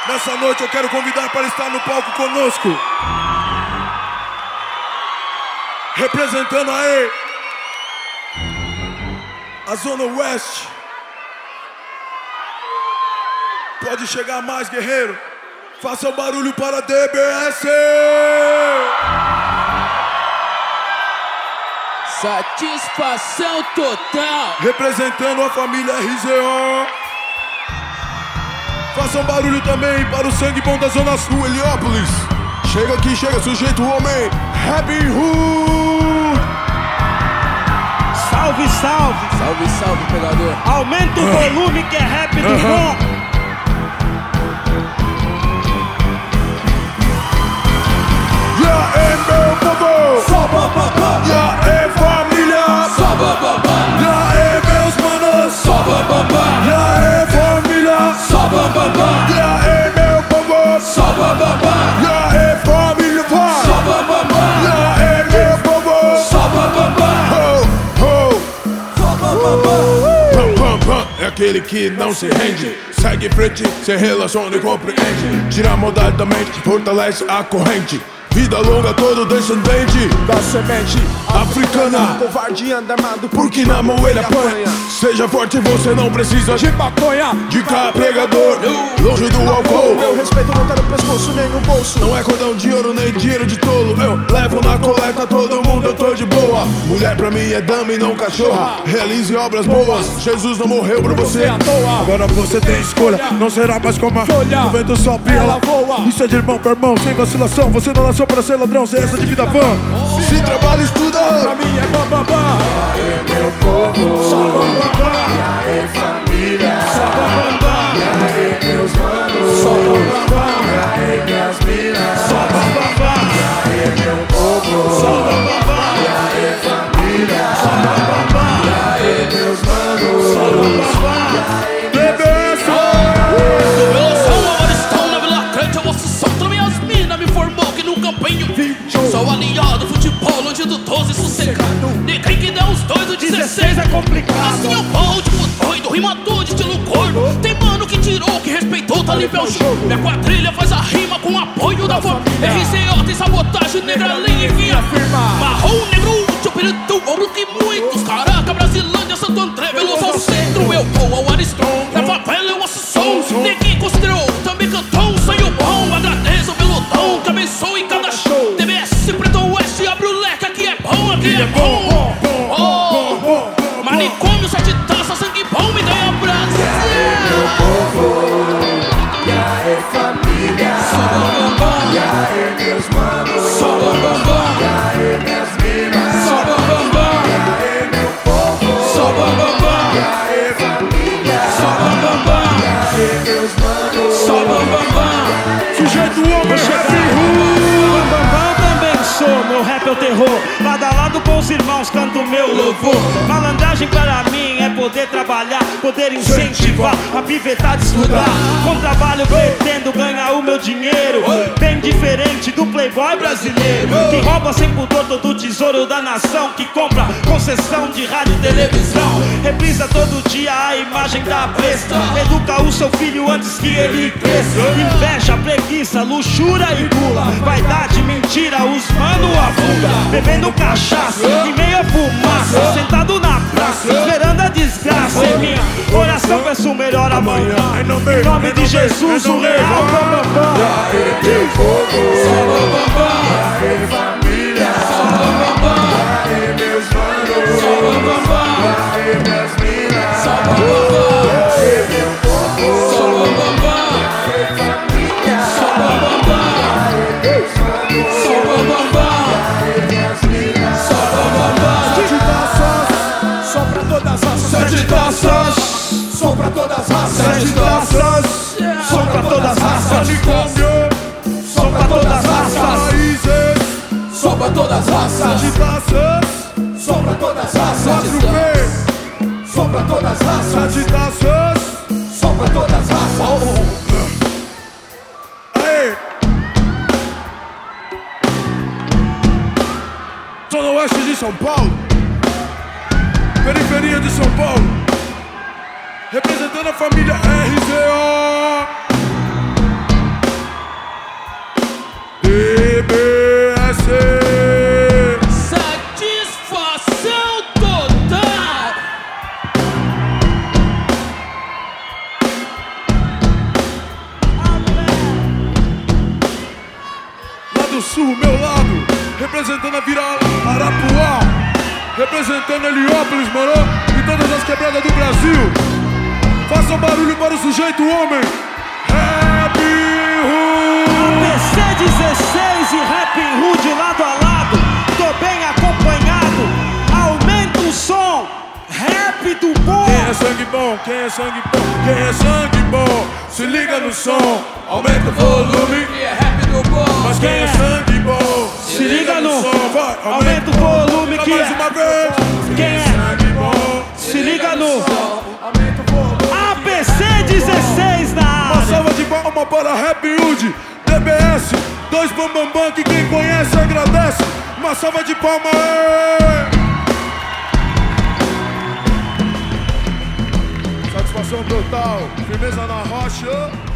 Nessa noite eu quero convidar para estar no palco conosco, representando aí a Zona Oeste. Pode chegar mais, guerreiro. Faça um barulho para DBS. Satisfação total. Representando a família RZO. Faça um barulho também para o sangue bom da Zona Sul, Heliópolis. Chega aqui, chega, sujeito homem. Happy Hood. Salve, salve. Salve, salve, pegador. Aumenta o volume que é rap do bom. E aí, meu povo. Só bababá. E aí, família. Só bababá. E aí, meus manos. Só bababá. E aí, família. Só bababá. E aí, meu povo. Só bababá. E aí, família, vai. Só bababá. E aí, meu povo. Só bababá. Ho, ho. Só bababá. Pam, pam, pam. É aquele que não se rende. Segue em frente, se relaciona e compreende. Tira a maldade da mente, fortalece a corrente. Vida longa, todo descendente da semente africana. Covarde anda armado porque na mão ele apanha. Seja forte, você não precisa de maconha, de carregador, longe do álcool. Meu respeito não tá no pescoço nem no bolso. Não é cordão de ouro nem dinheiro de tolo. Eu levo na coleta todo mundo, eu tô de boa. Mulher pra mim é dama e não cachorra. Realize obras boas, Jesus não morreu pra você à toa. Agora você tem escolha, não será mais como a folha. O vento sopra e ela voa. Isso é de irmão pra irmão, sem vacilação. Você não nasceu para ser ladrão, sem essa de vida vã. Se trabalha e estuda, pra mim é bababá. E aí, meu povo. Só bababá. E aí, família. Só bababá. E aí, meus manos. Só bababá. E aí, minhas minas. Só bababá. E aí, meu povo. Só bababá. E aí, família. Só bababá. E aí, meus manos. Só bababá. DBS. Sou aliado, futebol, longe do 12, sossegado. Ninguém que dá uns dois, o 16 é complicado. Assim eu vou, tipo doido, rimador de estilo corno. Tem mano que tirou, que respeitou, tá livre ao jogo. Minha quadrilha faz a rima com apoio da família. RZO tem sabotagem, negra, linha e vinha firma. Marrom, negro, útil, perito, ouro que muitos. Caraca, Brasilândia, Santo André, Veloso ao centro. Eu vou ao Ariston, na favela eu ouço som. Ninguém considerou, também cantou um sonho bom. Agradeço pelo dom que abençoe cada show. DBS, Preto Oeste, abre o leque, aqui é bom, aqui é bom. Oh, manicômio, 7 taças, sangue bom, me dê abraço. Meu povo, e aí, família. Só bababá. E aí, meus manos. Só bababá. E aí, minhas minas. Só bababá. E aí, meu povo. Só bababá. E aí, família. Só bababá. E aí, meus manos. Só bababá. Sujeito homem, Bambambam também sou, meu rap é o terror. Lado a lado com os irmãos canto meu louvor. Malandragem para mim é poder trabalhar, poder incentivar a pivetada estudar. Com trabalho pretendo ganhar o meu dinheiro, bem diferente do playboy brasileiro que rouba sem pudor todo o tesouro da nação, que compra concessão de rádio e televisão, reprisa todo dia a imagem da besta, educa o seu filho antes que ele cresça. Inveja, preguiça, luxúria e gula, vaidade, mentira, os mano afunda, bebendo cachaça em meio a fumaça, sentado na praça, esperando a desgraça. Em minha oração peço o melhor amanhã, em nome de Jesus, o real bambambam. E aí, meu povo. Só bababá. E aí, família. Só bababá. E aí, meus manos. Só bababá. E aí, minhas minas. Só bababá. E aí, meu povo. Só bababá. E aí, família. Só bababá. E aí, meus manos. Só bababá. E aí, minhas minas. Só bababá. 7 taças, só pra todas as raças. 7 taças. Só pra todas as raças. 7 taças. Só pra todas as raças. Manicômio. Só pra todas as raças. Raízes. Só pra todas as raças. 7 taças. Só pra todas as raças. 4P. Só pra todas as raças. 7 taças. Só pra todas as raças. Aê! Zona Oeste de São Paulo. Periferia de São Paulo. Representando a família RZO. Sul, meu lado, representando a Vila Arapuá, representando Heliópolis, moro, e todas as quebradas do Brasil. Façam barulho para o sujeito homem. Happy Hood! ABC16 e Rapping Hood lado a lado, tô bem acompanhado, aumenta o som, rap do bom. Quem é sangue bom? Quem é sangue bom? Quem é sangue bom? Se liga no som, aumenta o volume. Que é rap do bom. Mas quem é sangue bom? Se liga no som, vai, aumenta o volume que mais uma vez. Quem é Sangue bom? Se liga no Aumenta o volume. ABC16 na Uma área. salva de palma para Happy Hood, DBS, dois bambambam que quem conhece agradece. Uma salva de palma, Satisfação total, firmeza na rocha.